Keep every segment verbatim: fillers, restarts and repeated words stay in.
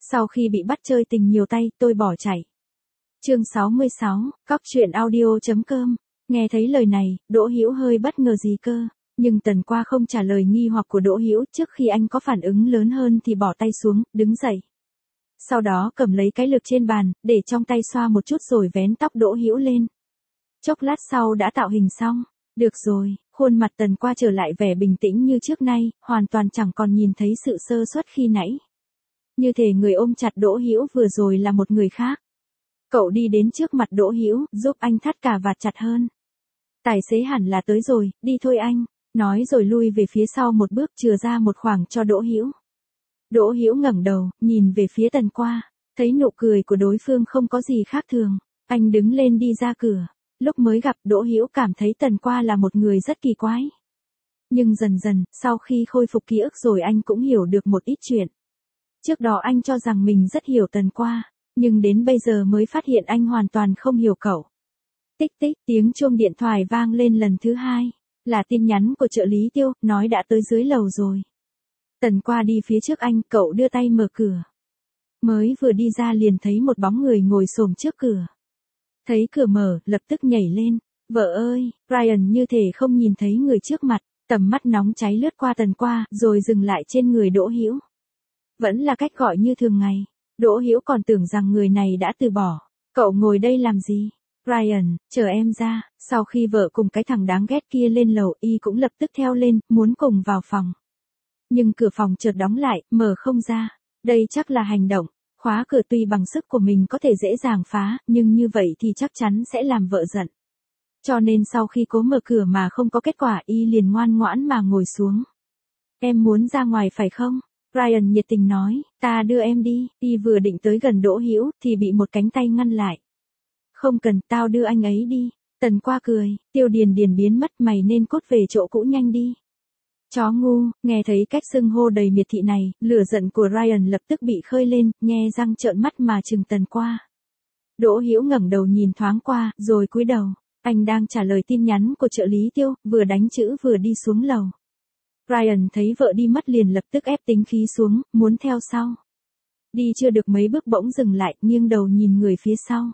Sau khi bị bắt chơi tình nhiều tay, tôi bỏ chạy. Chương sáu mươi sáu, cóc truyện audio chấm com. Nghe thấy lời này, Đỗ Hữu hơi bất ngờ gì cơ, nhưng Tần Qua không trả lời nghi hoặc của Đỗ Hữu, trước khi anh có phản ứng lớn hơn thì bỏ tay xuống, đứng dậy. Sau đó cầm lấy cái lược trên bàn, để trong tay xoa một chút rồi vén tóc Đỗ Hữu lên. Chốc lát sau đã tạo hình xong. Được rồi, khuôn mặt Tần Qua trở lại vẻ bình tĩnh như trước nay, hoàn toàn chẳng còn nhìn thấy sự sơ suất khi nãy. Như thể người ôm chặt Đỗ Hữu vừa rồi là một người khác. Cậu đi đến trước mặt Đỗ Hữu, giúp anh thắt cà vạt chặt hơn. Tài xế hẳn là tới rồi, đi thôi anh, nói rồi lui về phía sau một bước, chừa ra một khoảng cho Đỗ Hữu. Đỗ Hữu ngẩng đầu, nhìn về phía Tần Qua, thấy nụ cười của đối phương không có gì khác thường, anh đứng lên đi ra cửa. Lúc mới gặp, Đỗ Hữu cảm thấy Tần Qua là một người rất kỳ quái. Nhưng dần dần, sau khi khôi phục ký ức rồi anh cũng hiểu được một ít chuyện. Trước đó anh cho rằng mình rất hiểu Tần Qua, nhưng đến bây giờ mới phát hiện anh hoàn toàn không hiểu cậu. Tích tích, tiếng chuông điện thoại vang lên lần thứ hai, là tin nhắn của trợ lý Tiêu, nói đã tới dưới lầu rồi. Tần Qua đi phía trước anh, cậu đưa tay mở cửa. Mới vừa đi ra liền thấy một bóng người ngồi xổm trước cửa. Thấy cửa mở, lập tức nhảy lên. Vợ ơi, Ryan như thể không nhìn thấy người trước mặt, tầm mắt nóng cháy lướt qua Tần Qua, rồi dừng lại trên người Đỗ Hữu. Vẫn là cách gọi như thường ngày. Đỗ Hữu còn tưởng rằng người này đã từ bỏ. Cậu ngồi đây làm gì? Ryan, chờ em ra. Sau khi vợ cùng cái thằng đáng ghét kia lên lầu, y cũng lập tức theo lên, muốn cùng vào phòng. Nhưng cửa phòng chợt đóng lại, mở không ra. Đây chắc là hành động. Khóa cửa tuy bằng sức của mình có thể dễ dàng phá, nhưng như vậy thì chắc chắn sẽ làm vợ giận. Cho nên sau khi cố mở cửa mà không có kết quả, y liền ngoan ngoãn mà ngồi xuống. Em muốn ra ngoài phải không? Ryan nhiệt tình nói, ta đưa em đi. Y vừa định tới gần Đỗ Hữu thì bị một cánh tay ngăn lại. Không cần, tao đưa anh ấy đi. Tần Qua cười, Tiêu Điền Điền biến mất, mày nên cút về chỗ cũ nhanh đi. Chó ngu, nghe thấy cách xưng hô đầy miệt thị này, lửa giận của Ryan lập tức bị khơi lên, nhe răng trợn mắt mà trừng Tần Qua. Đỗ Hữu ngẩng đầu nhìn thoáng qua, rồi cúi đầu. Anh đang trả lời tin nhắn của trợ lý Tiêu, vừa đánh chữ vừa đi xuống lầu. Ryan thấy vợ đi mất liền lập tức ép tính khí xuống, muốn theo sau. Đi chưa được mấy bước bỗng dừng lại, nghiêng đầu nhìn người phía sau.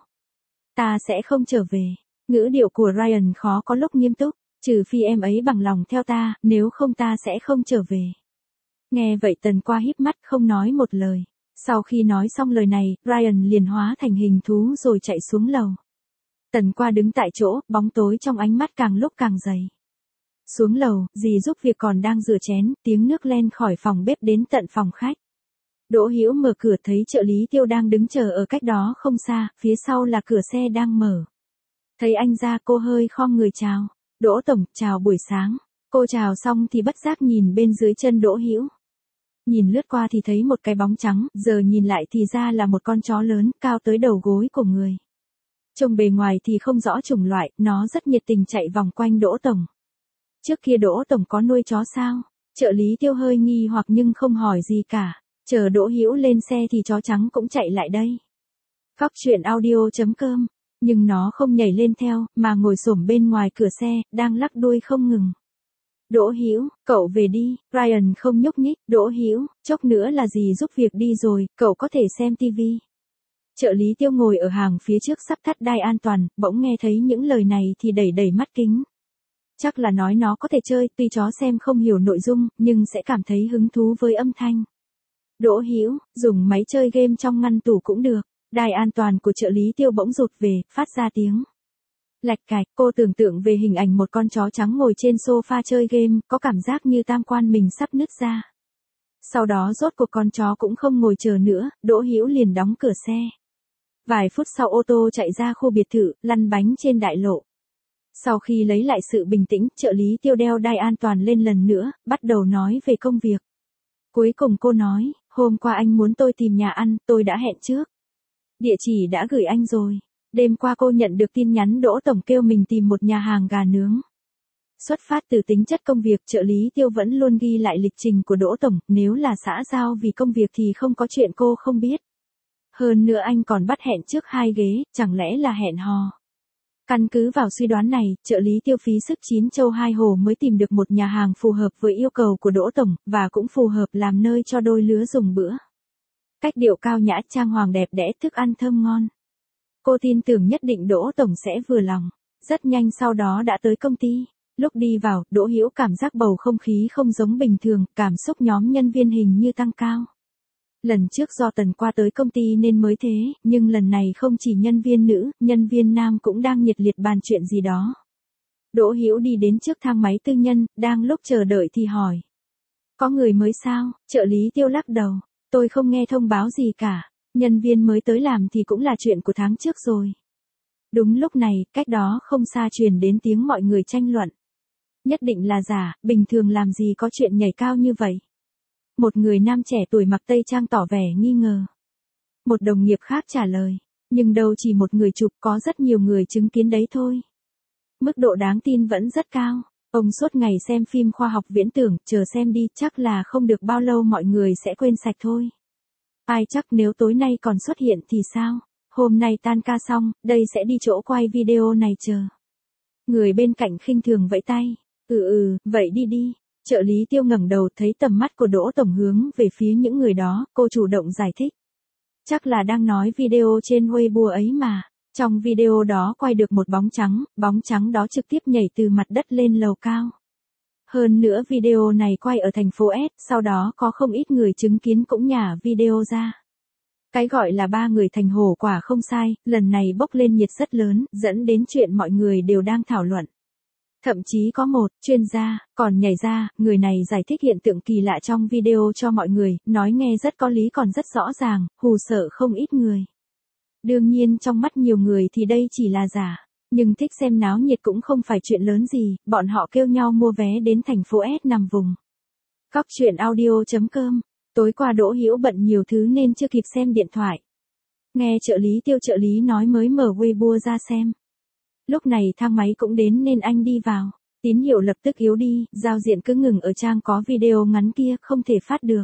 Ta sẽ không trở về. Ngữ điệu của Ryan khó có lúc nghiêm túc. Trừ phi em ấy bằng lòng theo ta, nếu không ta sẽ không trở về. Nghe vậy Tần Qua híp mắt không nói một lời. Sau khi nói xong lời này, Ryan liền hóa thành hình thú rồi chạy xuống lầu. Tần Qua đứng tại chỗ, bóng tối trong ánh mắt càng lúc càng dày. Xuống lầu, dì giúp việc còn đang rửa chén, tiếng nước len khỏi phòng bếp đến tận phòng khách. Đỗ Hữu mở cửa thấy trợ lý Tiêu đang đứng chờ ở cách đó không xa, phía sau là cửa xe đang mở. Thấy anh ra cô hơi khom người chào. Đỗ tổng, chào buổi sáng. Cô chào xong thì bất giác nhìn bên dưới chân Đỗ Hữu. Nhìn lướt qua thì thấy một cái bóng trắng, giờ nhìn lại thì ra là một con chó lớn, cao tới đầu gối của người. Trông bề ngoài thì không rõ chủng loại, nó rất nhiệt tình chạy vòng quanh Đỗ tổng. Trước kia Đỗ tổng có nuôi chó sao? Trợ lý Tiêu hơi nghi hoặc nhưng không hỏi gì cả. Chờ Đỗ Hữu lên xe thì chó trắng cũng chạy lại đây. Cóc truyện audio chấm com. Nhưng nó không nhảy lên theo, mà ngồi xổm bên ngoài cửa xe, đang lắc đuôi không ngừng. Đỗ Hữu, cậu về đi. Ryan không nhúc nhích. Đỗ Hữu, chốc nữa là dì giúp việc đi rồi, cậu có thể xem tivi. Trợ lý Tiêu ngồi ở hàng phía trước sắp thắt đai an toàn, bỗng nghe thấy những lời này thì đẩy đẩy mắt kính. Chắc là nói nó có thể chơi, tuy chó xem không hiểu nội dung, nhưng sẽ cảm thấy hứng thú với âm thanh. Đỗ Hữu, dùng máy chơi game trong ngăn tủ cũng được. Đai an toàn của trợ lý Tiêu bỗng rụt về, phát ra tiếng lạch cạch. Cô tưởng tượng về hình ảnh một con chó trắng ngồi trên sofa chơi game, có cảm giác như tam quan mình sắp nứt ra. Sau đó rốt cuộc con chó cũng không ngồi chờ nữa, Đỗ Hữu liền đóng cửa xe. Vài phút sau ô tô chạy ra khu biệt thự, lăn bánh trên đại lộ. Sau khi lấy lại sự bình tĩnh, trợ lý Tiêu đeo đai an toàn lên lần nữa, bắt đầu nói về công việc. Cuối cùng cô nói, hôm qua anh muốn tôi tìm nhà ăn, tôi đã hẹn trước. Địa chỉ đã gửi anh rồi. Đêm qua cô nhận được tin nhắn Đỗ tổng kêu mình tìm một nhà hàng gà nướng. Xuất phát từ tính chất công việc, trợ lý Tiêu vẫn luôn ghi lại lịch trình của Đỗ tổng, nếu là xã giao vì công việc thì không có chuyện cô không biết. Hơn nữa anh còn bắt hẹn trước hai ghế, chẳng lẽ là hẹn hò. Căn cứ vào suy đoán này, trợ lý Tiêu phí sức chín châu hai hồ mới tìm được một nhà hàng phù hợp với yêu cầu của Đỗ tổng, và cũng phù hợp làm nơi cho đôi lứa dùng bữa. Cách điệu cao nhã, trang hoàng đẹp đẽ, thức ăn thơm ngon. Cô tin tưởng nhất định Đỗ Tổng sẽ vừa lòng. Rất nhanh sau đó đã tới công ty. Lúc đi vào, Đỗ Hữu cảm giác bầu không khí không giống bình thường, cảm xúc nhóm nhân viên hình như tăng cao. Lần trước do Tần qua tới công ty nên mới thế, nhưng lần này không chỉ nhân viên nữ, nhân viên nam cũng đang nhiệt liệt bàn chuyện gì đó. Đỗ Hữu đi đến trước thang máy tư nhân, đang lúc chờ đợi thì hỏi. Có người mới sao? Trợ lý Tiêu lắc đầu. Tôi không nghe thông báo gì cả. Nhân viên mới tới làm thì cũng là chuyện của tháng trước rồi. Đúng lúc này, cách đó không xa truyền đến tiếng mọi người tranh luận. Nhất định là giả, bình thường làm gì có chuyện nhảy cao như vậy. Một người nam trẻ tuổi mặc tây trang tỏ vẻ nghi ngờ. Một đồng nghiệp khác trả lời. Nhưng đâu chỉ một người chụp, có rất nhiều người chứng kiến đấy thôi. Mức độ đáng tin vẫn rất cao. Ông suốt ngày xem phim khoa học viễn tưởng, chờ xem đi, chắc là không được bao lâu mọi người sẽ quên sạch thôi. Ai chắc nếu tối nay còn xuất hiện thì sao? Hôm nay tan ca xong, đây sẽ đi chỗ quay video này chờ. Người bên cạnh khinh thường vẫy tay. Ừ ừ, vậy đi đi. Trợ lý Tiêu ngẩng đầu thấy tầm mắt của Đỗ Tổng hướng về phía những người đó, cô chủ động giải thích. Chắc là đang nói video trên Weibo ấy mà. Trong video đó quay được một bóng trắng, bóng trắng đó trực tiếp nhảy từ mặt đất lên lầu cao. Hơn nữa video này quay ở thành phố S, sau đó có không ít người chứng kiến cũng nhả video ra. Cái gọi là ba người thành hổ quả không sai, lần này bốc lên nhiệt rất lớn, dẫn đến chuyện mọi người đều đang thảo luận. Thậm chí có một chuyên gia còn nhảy ra, người này giải thích hiện tượng kỳ lạ trong video cho mọi người, nói nghe rất có lý còn rất rõ ràng, hù sợ không ít người. Đương nhiên trong mắt nhiều người thì đây chỉ là giả, nhưng thích xem náo nhiệt cũng không phải chuyện lớn gì, bọn họ kêu nhau mua vé đến thành phố S nằm vùng. Cóc truyện audio chấm com. Tối qua Đỗ Hữu bận nhiều thứ nên chưa kịp xem điện thoại. Nghe trợ lý Tiêu trợ lý nói mới mở Weibo ra xem. Lúc này thang máy cũng đến nên anh đi vào. Tín hiệu lập tức yếu đi, giao diện cứ ngừng ở trang có video ngắn kia, không thể phát được.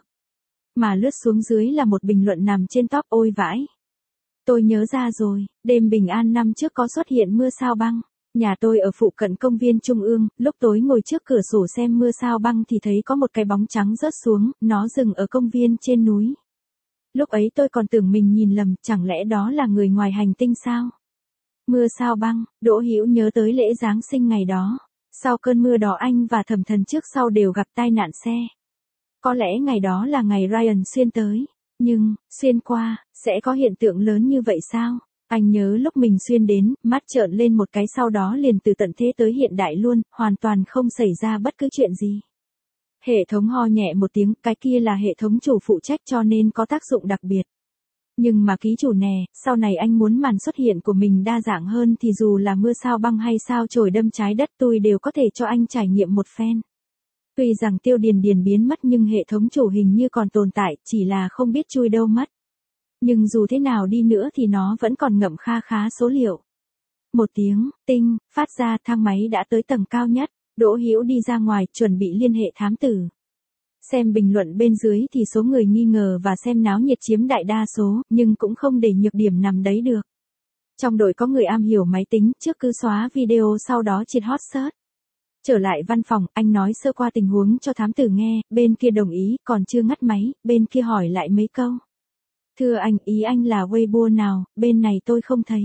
Mà lướt xuống dưới là một bình luận nằm trên top ôi vãi. Tôi nhớ ra rồi, đêm bình an năm trước có xuất hiện mưa sao băng. Nhà tôi ở phụ cận công viên Trung ương, lúc tối ngồi trước cửa sổ xem mưa sao băng thì thấy có một cái bóng trắng rớt xuống, nó dừng ở công viên trên núi. Lúc ấy tôi còn tưởng mình nhìn lầm, chẳng lẽ đó là người ngoài hành tinh sao? Mưa sao băng, Đỗ Hữu nhớ tới lễ Giáng sinh ngày đó. Sau cơn mưa đó anh và Thẩm Thần trước sau đều gặp tai nạn xe. Có lẽ ngày đó là ngày Ryan xuyên tới. Nhưng, xuyên qua, sẽ có hiện tượng lớn như vậy sao? Anh nhớ lúc mình xuyên đến, mắt trợn lên một cái sau đó liền từ tận thế tới hiện đại luôn, hoàn toàn không xảy ra bất cứ chuyện gì. Hệ thống ho nhẹ một tiếng, cái kia là hệ thống chủ phụ trách cho nên có tác dụng đặc biệt. Nhưng mà ký chủ nè, sau này anh muốn màn xuất hiện của mình đa dạng hơn thì dù là mưa sao băng hay sao chổi đâm trái đất tôi đều có thể cho anh trải nghiệm một phen. Tuy rằng Tiêu Điền Điền biến mất nhưng hệ thống chủ hình như còn tồn tại, chỉ là không biết chui đâu mất. Nhưng dù thế nào đi nữa thì nó vẫn còn ngậm kha khá số liệu. Một tiếng, tinh, phát ra thang máy đã tới tầng cao nhất, Đỗ Hữu đi ra ngoài chuẩn bị liên hệ thám tử. Xem bình luận bên dưới thì số người nghi ngờ và xem náo nhiệt chiếm đại đa số, nhưng cũng không để nhược điểm nằm đấy được. Trong đội có người am hiểu máy tính, trước cứ xóa video sau đó triệt hot search. Trở lại văn phòng, anh nói sơ qua tình huống cho thám tử nghe, bên kia đồng ý, còn chưa ngắt máy, bên kia hỏi lại mấy câu. Thưa anh, ý anh là Weibo nào, bên này tôi không thấy.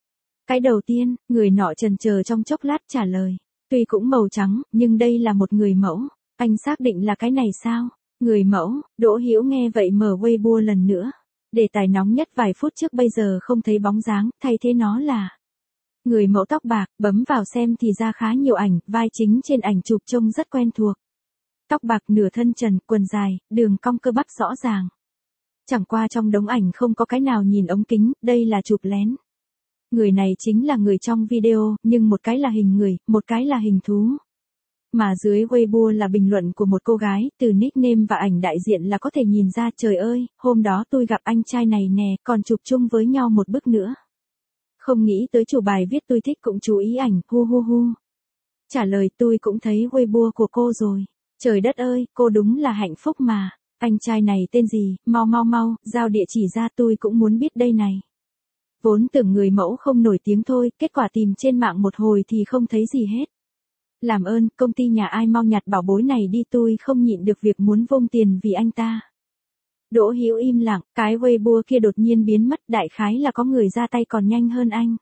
Cái đầu tiên, người nọ chần chờ trong chốc lát trả lời. Tuy cũng màu trắng, nhưng đây là một người mẫu. Anh xác định là cái này sao? Người mẫu, Đỗ Hữu nghe vậy mở Weibo lần nữa. Đề tài nóng nhất vài phút trước bây giờ không thấy bóng dáng, thay thế nó là người mẫu tóc bạc, bấm vào xem thì ra khá nhiều ảnh, vai chính trên ảnh chụp trông rất quen thuộc. Tóc bạc nửa thân trần, quần dài, đường cong cơ bắp rõ ràng. Chẳng qua trong đống ảnh không có cái nào nhìn ống kính, đây là chụp lén. Người này chính là người trong video, nhưng một cái là hình người, một cái là hình thú. Mà dưới Weibo là bình luận của một cô gái, từ nickname và ảnh đại diện là có thể nhìn ra trời ơi, hôm đó tôi gặp anh trai này nè, còn chụp chung với nhau một bức nữa. Không nghĩ tới chủ bài viết tôi thích cũng chú ý ảnh, hu hu hu. Trả lời tôi cũng thấy Weibo của cô rồi. Trời đất ơi, cô đúng là hạnh phúc mà. Anh trai này tên gì, mau mau mau, giao địa chỉ ra tôi cũng muốn biết đây này. Vốn tưởng người mẫu không nổi tiếng thôi, kết quả tìm trên mạng một hồi thì không thấy gì hết. Làm ơn, công ty nhà ai mau nhặt bảo bối này đi tôi không nhịn được việc muốn vung tiền vì anh ta. Đỗ Hữu im lặng, cái Weibo kia đột nhiên biến mất, đại khái là có người ra tay còn nhanh hơn anh.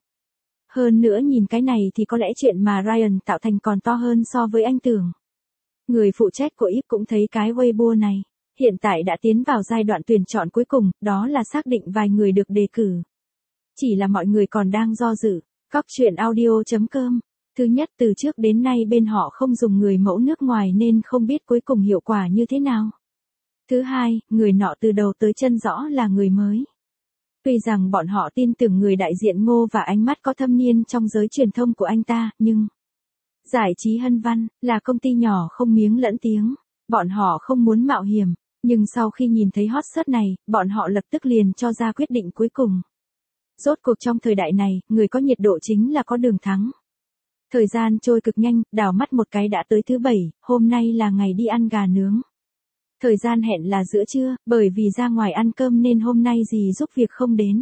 Hơn nữa nhìn cái này thì có lẽ chuyện mà Ryan tạo thành còn to hơn so với anh tưởng. Người phụ trách của i pê cũng thấy cái Weibo này. Hiện tại đã tiến vào giai đoạn tuyển chọn cuối cùng, đó là xác định vài người được đề cử. Chỉ là mọi người còn đang do dự. Cóc truyện audio chấm com. Thứ nhất, từ trước đến nay bên họ không dùng người mẫu nước ngoài nên không biết cuối cùng hiệu quả như thế nào. Thứ hai, người nọ từ đầu tới chân rõ là người mới. Tuy rằng bọn họ tin tưởng người đại diện Ngô và ánh mắt có thâm niên trong giới truyền thông của anh ta, nhưng Giải trí Hân Văn là công ty nhỏ không miếng lẫn tiếng. Bọn họ không muốn mạo hiểm, nhưng sau khi nhìn thấy hot search này, bọn họ lập tức liền cho ra quyết định cuối cùng. Rốt cuộc trong thời đại này, người có nhiệt độ chính là có đường thắng. Thời gian trôi cực nhanh, đảo mắt một cái đã tới thứ bảy, hôm nay là ngày đi ăn gà nướng. Thời gian hẹn là giữa trưa, bởi vì ra ngoài ăn cơm nên hôm nay dì giúp việc không đến.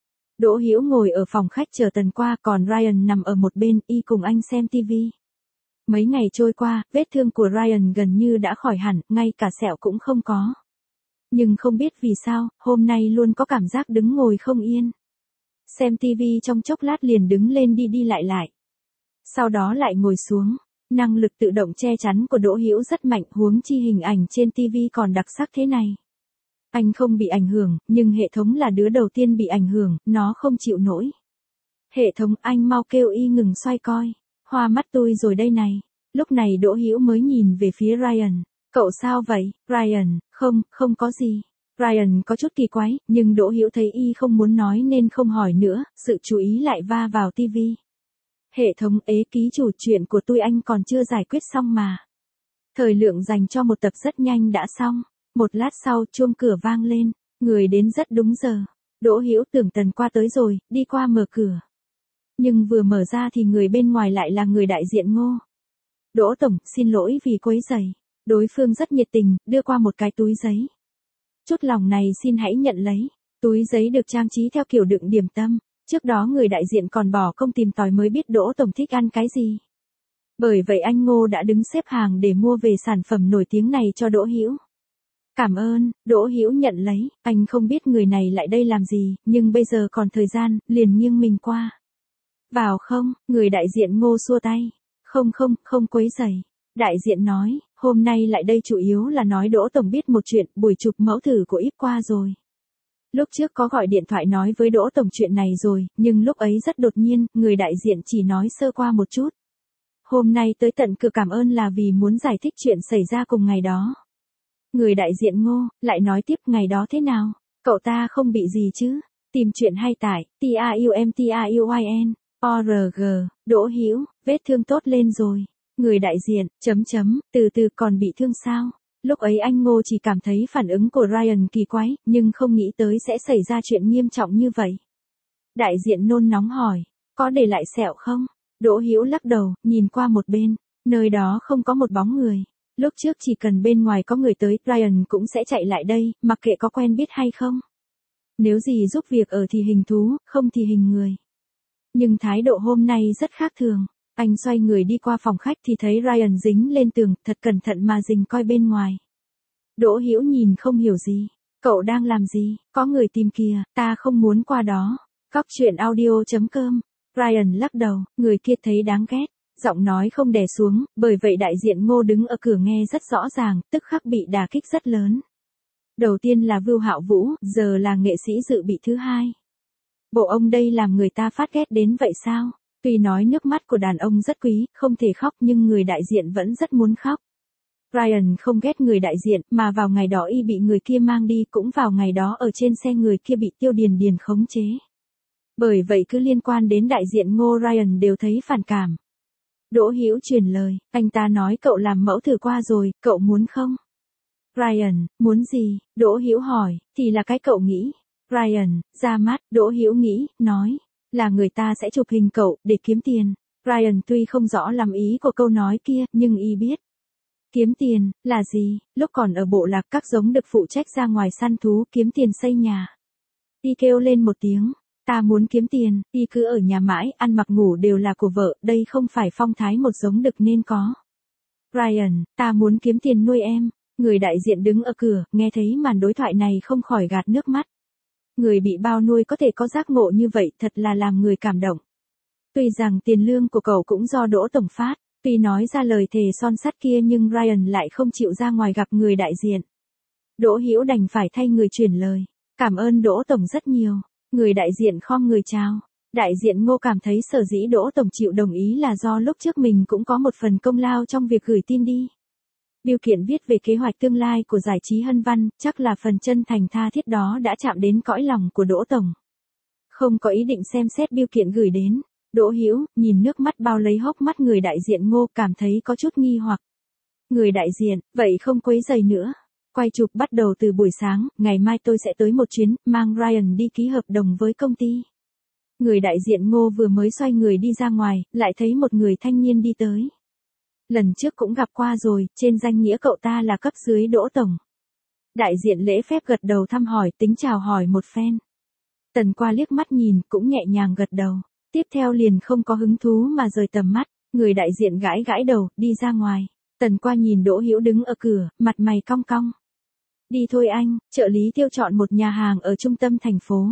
Đỗ Hữu ngồi ở phòng khách chờ Tần qua, còn Ryan nằm ở một bên, y cùng anh xem tivi. Mấy ngày trôi qua, vết thương của Ryan gần như đã khỏi hẳn, ngay cả sẹo cũng không có. Nhưng không biết vì sao, hôm nay luôn có cảm giác đứng ngồi không yên. Xem tivi trong chốc lát liền đứng lên đi đi lại lại. Sau đó lại ngồi xuống. Năng lực tự động che chắn của Đỗ Hữu rất mạnh, huống chi hình ảnh trên tivi còn đặc sắc thế này. Anh không bị ảnh hưởng, nhưng hệ thống là đứa đầu tiên bị ảnh hưởng, nó không chịu nổi. Hệ thống, anh mau kêu y ngừng xoay coi. Hoa mắt tôi rồi đây này. Lúc này Đỗ Hữu mới nhìn về phía Ryan. Cậu sao vậy, Ryan? Không, không có gì. Ryan có chút kỳ quái, nhưng Đỗ Hữu thấy y không muốn nói nên không hỏi nữa, sự chú ý lại va vào tivi. Hệ thống, ế ký chủ, chuyện của tôi anh còn chưa giải quyết xong mà. Thời lượng dành cho một tập rất nhanh đã xong. Một lát sau chuông cửa vang lên, người đến rất đúng giờ. Đỗ Hữu tưởng Tần qua tới rồi, đi qua mở cửa. Nhưng vừa mở ra thì người bên ngoài lại là người đại diện Ngô. Đỗ tổng, xin lỗi vì quấy rầy. Đối phương rất nhiệt tình, đưa qua một cái túi giấy. Chút lòng này xin hãy nhận lấy. Túi giấy được trang trí theo kiểu đựng điểm tâm. Trước đó người đại diện còn bỏ công tìm tòi mới biết Đỗ tổng thích ăn cái gì. Bởi vậy anh Ngô đã đứng xếp hàng để mua về sản phẩm nổi tiếng này cho Đỗ Hữu. Cảm ơn, Đỗ Hữu nhận lấy, anh không biết người này lại đây làm gì, nhưng bây giờ còn thời gian, liền nghiêng mình qua. Vào không, người đại diện Ngô xua tay. Không không, không quấy rầy. Đại diện nói, hôm nay lại đây chủ yếu là nói Đỗ tổng biết một chuyện, buổi chụp mẫu thử của i pê qua rồi. Lúc trước có gọi điện thoại nói với Đỗ tổng chuyện này rồi, nhưng lúc ấy rất đột nhiên, người đại diện chỉ nói sơ qua một chút. Hôm nay tới tận cửa cảm ơn là vì muốn giải thích chuyện xảy ra cùng ngày đó. Người đại diện Ngô, lại nói tiếp ngày đó thế nào? Cậu ta không bị gì chứ? Tìm chuyện hay tải, T R U M T R U Y N, O R G, Đỗ Hữu, vết thương tốt lên rồi. Người đại diện, chấm chấm, từ từ còn bị thương sao? Lúc ấy anh Ngô chỉ cảm thấy phản ứng của Ryan kỳ quái, nhưng không nghĩ tới sẽ xảy ra chuyện nghiêm trọng như vậy. Đại diện nôn nóng hỏi, có để lại sẹo không? Đỗ Hữu lắc đầu, nhìn qua một bên, nơi đó không có một bóng người. Lúc trước chỉ cần bên ngoài có người tới, Ryan cũng sẽ chạy lại đây, mặc kệ có quen biết hay không. Nếu gì giúp việc ở thì hình thú, không thì hình người. Nhưng thái độ hôm nay rất khác thường. Anh xoay người đi qua phòng khách thì thấy Ryan dính lên tường, thật cẩn thận mà rình coi bên ngoài. Đỗ Hữu nhìn không hiểu gì. Cậu đang làm gì? Có người tìm kìa, ta không muốn qua đó. Cóc truyện audio chấm com. Ryan lắc đầu, người kia thấy đáng ghét. Giọng nói không đè xuống, bởi vậy đại diện Ngô đứng ở cửa nghe rất rõ ràng, tức khắc bị đả kích rất lớn. Đầu tiên là Vưu Hạo Vũ, giờ là nghệ sĩ dự bị thứ hai. Bộ ông đây làm người ta phát ghét đến vậy sao? Tuy nói nước mắt của đàn ông rất quý, không thể khóc nhưng người đại diện vẫn rất muốn khóc. Ryan không ghét người đại diện, mà vào ngày đó y bị người kia mang đi, cũng vào ngày đó ở trên xe người kia bị Tiêu Điền Điền khống chế. Bởi vậy cứ liên quan đến đại diện Ngô, Ryan đều thấy phản cảm. Đỗ Hữu truyền lời, anh ta nói cậu làm mẫu thử qua rồi, cậu muốn không? Ryan, muốn gì? Đỗ Hữu hỏi, thì là cái cậu nghĩ. Ryan, ra mắt, Đỗ Hữu nghĩ, nói, là người ta sẽ chụp hình cậu, để kiếm tiền. Ryan tuy không rõ lắm ý của câu nói kia, nhưng y biết. Kiếm tiền, là gì? Lúc còn ở bộ lạc các giống được phụ trách ra ngoài săn thú kiếm tiền xây nhà. Y kêu lên một tiếng, ta muốn kiếm tiền, y cứ ở nhà mãi, ăn mặc ngủ đều là của vợ, đây không phải phong thái một giống đực nên có. Ryan, ta muốn kiếm tiền nuôi em. Người đại diện đứng ở cửa, nghe thấy màn đối thoại này không khỏi gạt nước mắt. Người bị bao nuôi có thể có giác ngộ như vậy thật là làm người cảm động. Tuy rằng tiền lương của cậu cũng do Đỗ Tổng phát, tuy nói ra lời thề son sắt kia nhưng Ryan lại không chịu ra ngoài gặp người đại diện. Đỗ Hữu đành phải thay người chuyển lời. Cảm ơn Đỗ Tổng rất nhiều. Người đại diện khom người chào. Đại diện Ngô cảm thấy sở dĩ Đỗ Tổng chịu đồng ý là do lúc trước mình cũng có một phần công lao trong việc gửi tin đi. Bưu kiện viết về kế hoạch tương lai của giải trí Hân Văn, chắc là phần chân thành tha thiết đó đã chạm đến cõi lòng của Đỗ Tổng. Không có ý định xem xét bưu kiện gửi đến, Đỗ Hữu nhìn nước mắt bao lấy hốc mắt người đại diện Ngô cảm thấy có chút nghi hoặc. Người đại diện, vậy không quấy rầy nữa. Quay chụp bắt đầu từ buổi sáng, ngày mai tôi sẽ tới một chuyến, mang Ryan đi ký hợp đồng với công ty. Người đại diện Ngô vừa mới xoay người đi ra ngoài, lại thấy một người thanh niên đi tới. Lần trước cũng gặp qua rồi, trên danh nghĩa cậu ta là cấp dưới Đỗ Tổng. Đại diện lễ phép gật đầu thăm hỏi, tính chào hỏi một phen. Tần Qua liếc mắt nhìn, cũng nhẹ nhàng gật đầu. Tiếp theo liền không có hứng thú mà rời tầm mắt, người đại diện gãi gãi đầu, đi ra ngoài. Tần Qua nhìn Đỗ Hữu đứng ở cửa, mặt mày cong cong. Đi thôi anh, trợ lý Tiêu chọn một nhà hàng ở trung tâm thành phố.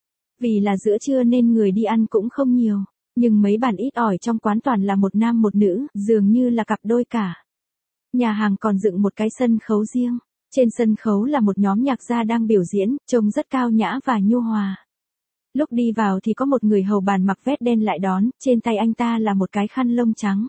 Vì là giữa trưa nên người đi ăn cũng không nhiều, nhưng mấy bàn ít ỏi trong quán toàn là một nam một nữ, dường như là cặp đôi cả. Nhà hàng còn dựng một cái sân khấu riêng, trên sân khấu là một nhóm nhạc gia đang biểu diễn, trông rất cao nhã và nhu hòa. Lúc đi vào thì có một người hầu bàn mặc vest đen lại đón, trên tay anh ta là một cái khăn lông trắng.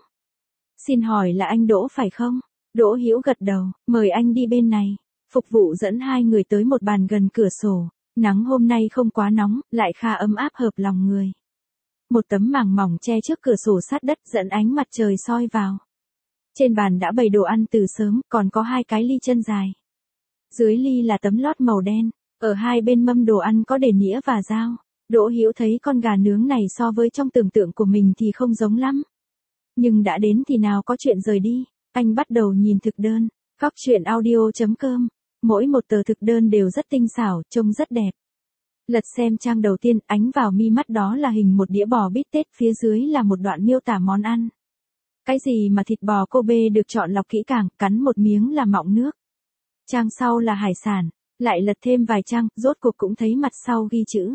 Xin hỏi là anh Đỗ phải không? Đỗ Hữu gật đầu, mời anh đi bên này. Phục vụ dẫn hai người tới một bàn gần cửa sổ, nắng hôm nay không quá nóng, lại khá ấm áp hợp lòng người. Một tấm màng mỏng che trước cửa sổ sát đất dẫn ánh mặt trời soi vào. Trên bàn đã bày đồ ăn từ sớm, còn có hai cái ly chân dài. Dưới ly là tấm lót màu đen, ở hai bên mâm đồ ăn có để nĩa và dao. Đỗ Hữu thấy con gà nướng này so với trong tưởng tượng của mình thì không giống lắm. Nhưng đã đến thì nào có chuyện rời đi, anh bắt đầu nhìn thực đơn. Góc truyện audio chấm com. Mỗi một tờ thực đơn đều rất tinh xảo, trông rất đẹp. Lật xem trang đầu tiên, ánh vào mi mắt đó là hình một đĩa bò bít tết, phía dưới là một đoạn miêu tả món ăn. Cái gì mà thịt bò Kobe được chọn lọc kỹ càng, cắn một miếng là mọng nước. Trang sau là hải sản, lại lật thêm vài trang, rốt cuộc cũng thấy mặt sau ghi chữ.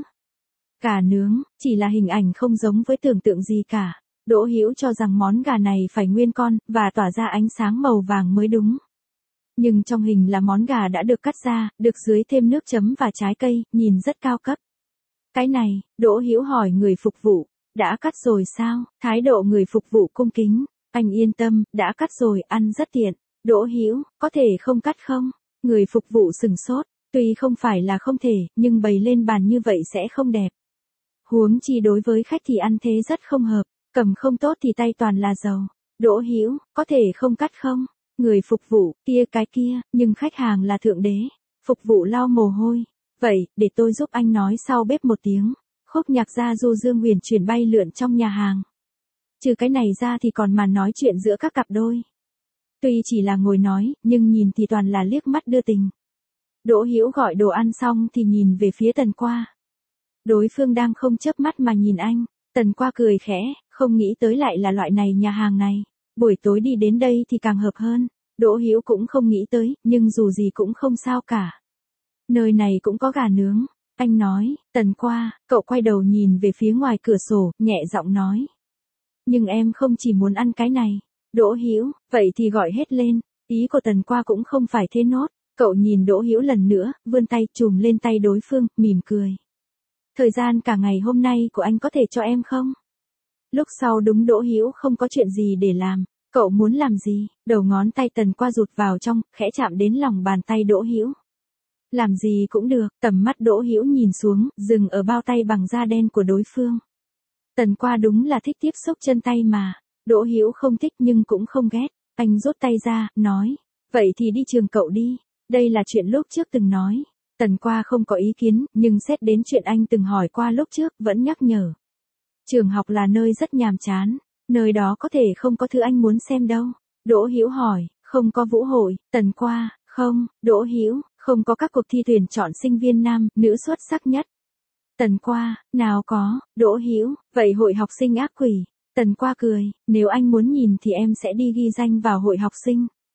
Gà nướng, chỉ là hình ảnh không giống với tưởng tượng gì cả. Đỗ Hữu cho rằng món gà này phải nguyên con, và tỏa ra ánh sáng màu vàng mới đúng. Nhưng trong hình là món gà đã được cắt ra, được dưới thêm nước chấm và trái cây, nhìn rất cao cấp. Cái này, Đỗ Hữu hỏi người phục vụ, đã cắt rồi sao? Thái độ người phục vụ cung kính, anh yên tâm, đã cắt rồi, ăn rất tiện. Đỗ Hữu, có thể không cắt không? Người phục vụ sừng sốt, tuy không phải là không thể, nhưng bày lên bàn như vậy sẽ không đẹp. Huống chi đối với khách thì ăn thế rất không hợp, cầm không tốt thì tay toàn là dầu. Đỗ Hữu, có thể không cắt không? Người phục vụ, kia cái kia, nhưng khách hàng là thượng đế. Phục vụ lau mồ hôi. Vậy, để tôi giúp anh nói sau bếp một tiếng. Khúc nhạc gia du dương huyền chuyển bay lượn trong nhà hàng. Trừ cái này ra thì còn màn nói chuyện giữa các cặp đôi. Tuy chỉ là ngồi nói, nhưng nhìn thì toàn là liếc mắt đưa tình. Đỗ Hữu gọi đồ ăn xong thì nhìn về phía Tần Qua. Đối phương đang không chớp mắt mà nhìn anh. Tần Qua cười khẽ, không nghĩ tới lại là loại này nhà hàng này. Buổi tối đi đến đây thì càng hợp hơn. Đỗ Hữu cũng không nghĩ tới, nhưng dù gì cũng không sao cả. Nơi này cũng có gà nướng. Anh nói, Tần Qua, cậu quay đầu nhìn về phía ngoài cửa sổ, nhẹ giọng nói. Nhưng em không chỉ muốn ăn cái này. Đỗ Hữu, vậy thì gọi hết lên. Ý của Tần Qua cũng không phải thế nốt. Cậu nhìn Đỗ Hữu lần nữa, vươn tay chùm lên tay đối phương, mỉm cười. Thời gian cả ngày hôm nay của anh có thể cho em không? Lúc sau đúng Đỗ Hữu không có chuyện gì để làm. Cậu muốn làm gì? Đầu ngón tay Tần Qua rụt vào trong, khẽ chạm đến lòng bàn tay Đỗ Hữu. Làm gì cũng được, tầm mắt Đỗ Hữu nhìn xuống, dừng ở bao tay bằng da đen của đối phương. Tần Qua đúng là thích tiếp xúc chân tay mà. Đỗ Hữu không thích nhưng cũng không ghét. Anh rút tay ra, nói. Vậy thì đi trường cậu đi. Đây là chuyện lúc trước từng nói. Tần Qua không có ý kiến, nhưng xét đến chuyện anh từng hỏi qua lúc trước, vẫn nhắc nhở. Trường học là nơi rất nhàm chán. Nơi đó có thể không có thứ anh muốn xem đâu. Đỗ Hữu hỏi, không có vũ hội. Tần Qua, không. Đỗ Hữu, không có các cuộc thi tuyển chọn sinh viên nam, nữ xuất sắc nhất. Tần Qua, nào có. Đỗ Hữu, vậy hội học sinh ác quỷ. Tần Qua cười, nếu anh muốn nhìn thì em sẽ đi ghi danh vào hội học sinh.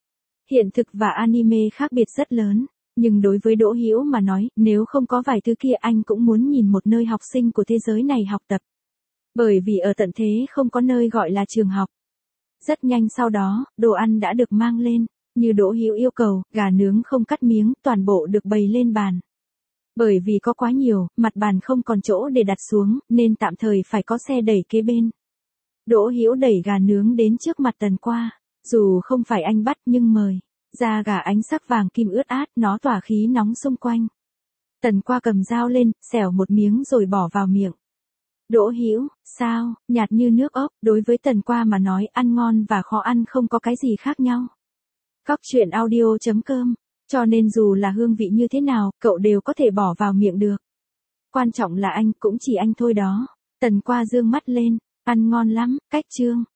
Hiện thực và anime khác biệt rất lớn, nhưng đối với Đỗ Hữu mà nói, nếu không có vài thứ kia anh cũng muốn nhìn một nơi học sinh của thế giới này học tập. Bởi vì ở tận thế không có nơi gọi là trường học. Rất nhanh sau đó, đồ ăn đã được mang lên, như Đỗ Hữu yêu cầu, gà nướng không cắt miếng, toàn bộ được bày lên bàn. Bởi vì có quá nhiều, mặt bàn không còn chỗ để đặt xuống, nên tạm thời phải có xe đẩy kế bên. Đỗ Hữu đẩy gà nướng đến trước mặt Tần Qua, dù không phải anh bắt nhưng mời. Da gà ánh sắc vàng kim ướt át, nó tỏa khí nóng xung quanh. Tần Qua cầm dao lên, xẻo một miếng rồi bỏ vào miệng. Đỗ Hữu, sao, nhạt như nước ốc, đối với Tần Qua mà nói ăn ngon và khó ăn không có cái gì khác nhau. Cóc truyện audio chấm com, cho nên dù là hương vị như thế nào, cậu đều có thể bỏ vào miệng được. Quan trọng là anh, cũng chỉ anh thôi đó. Tần Qua dương mắt lên, ăn ngon lắm, cách chương.